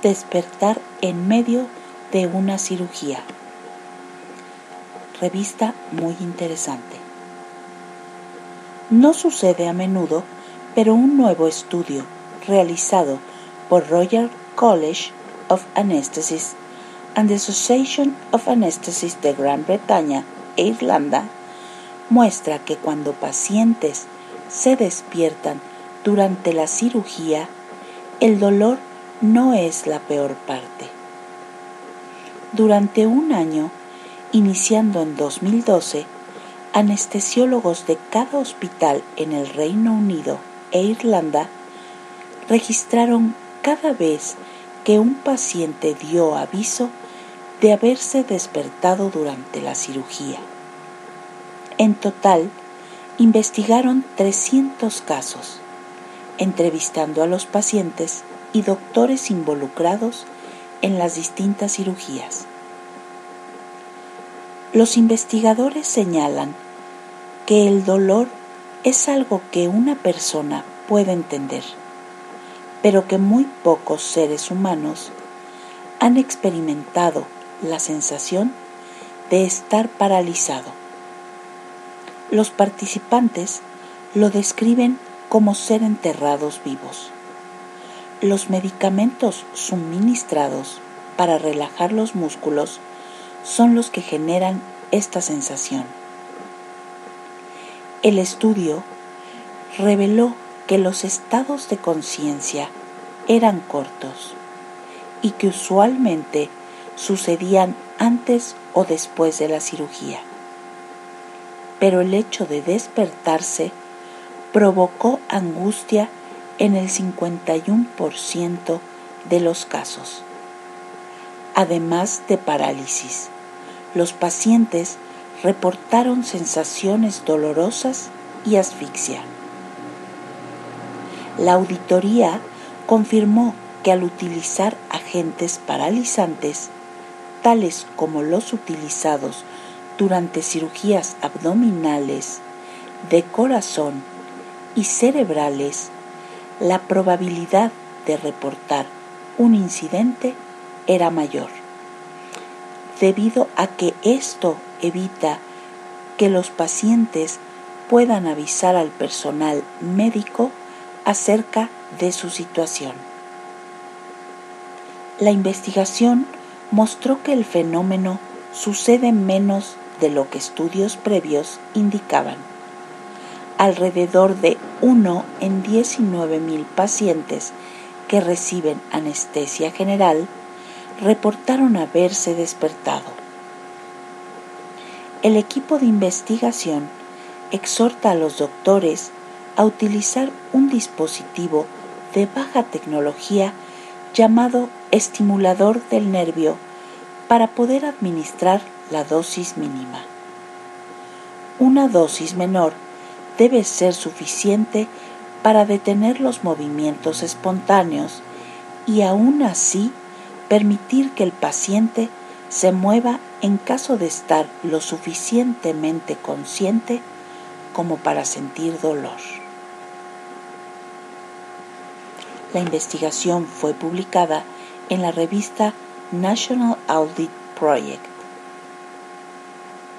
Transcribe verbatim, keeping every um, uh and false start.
despertar en medio de una cirugía. Revista muy interesante. No sucede a menudo, pero un nuevo estudio realizado por Royal College of Anaesthetists and the Association of Anaesthetists de Gran Bretaña e Irlanda muestra que cuando pacientes se despiertan durante la cirugía, el dolor no es la peor parte. Durante un año, iniciando en dos mil doce, anestesiólogos de cada hospital en el Reino Unido e Irlanda registraron cada vez que un paciente dio aviso de haberse despertado durante la cirugía. En total, investigaron trescientos casos, entrevistando a los pacientes y doctores involucrados en las distintas cirugías. Los investigadores señalan que el dolor es algo que una persona puede entender, pero que muy pocos seres humanos han experimentado la sensación de estar paralizado. Los participantes lo describen como ser enterrados vivos. Los medicamentos suministrados para relajar los músculos son los que generan esta sensación. El estudio reveló que los estados de conciencia eran cortos y que usualmente sucedían antes o después de la cirugía. Pero el hecho de despertarse provocó angustia en el cincuenta y uno por ciento de los casos. Además de parálisis, los pacientes reportaron sensaciones dolorosas y asfixia. La auditoría confirmó que al utilizar agentes paralizantes, tales como los utilizados durante cirugías abdominales, de corazón y cerebrales, la probabilidad de reportar un incidente era mayor, debido a que esto evita que los pacientes puedan avisar al personal médico acerca de su situación. La investigación mostró que el fenómeno sucede menos de lo que estudios previos indicaban. Alrededor de uno en diecinueve mil pacientes que reciben anestesia general reportaron haberse despertado. El equipo de investigación exhorta a los doctores a utilizar un dispositivo de baja tecnología llamado estimulador del nervio para poder administrar la dosis mínima. Una dosis menor debe ser suficiente para detener los movimientos espontáneos y aún así permitir que el paciente se mueva en caso de estar lo suficientemente consciente como para sentir dolor. La investigación fue publicada en la revista National Audit Project.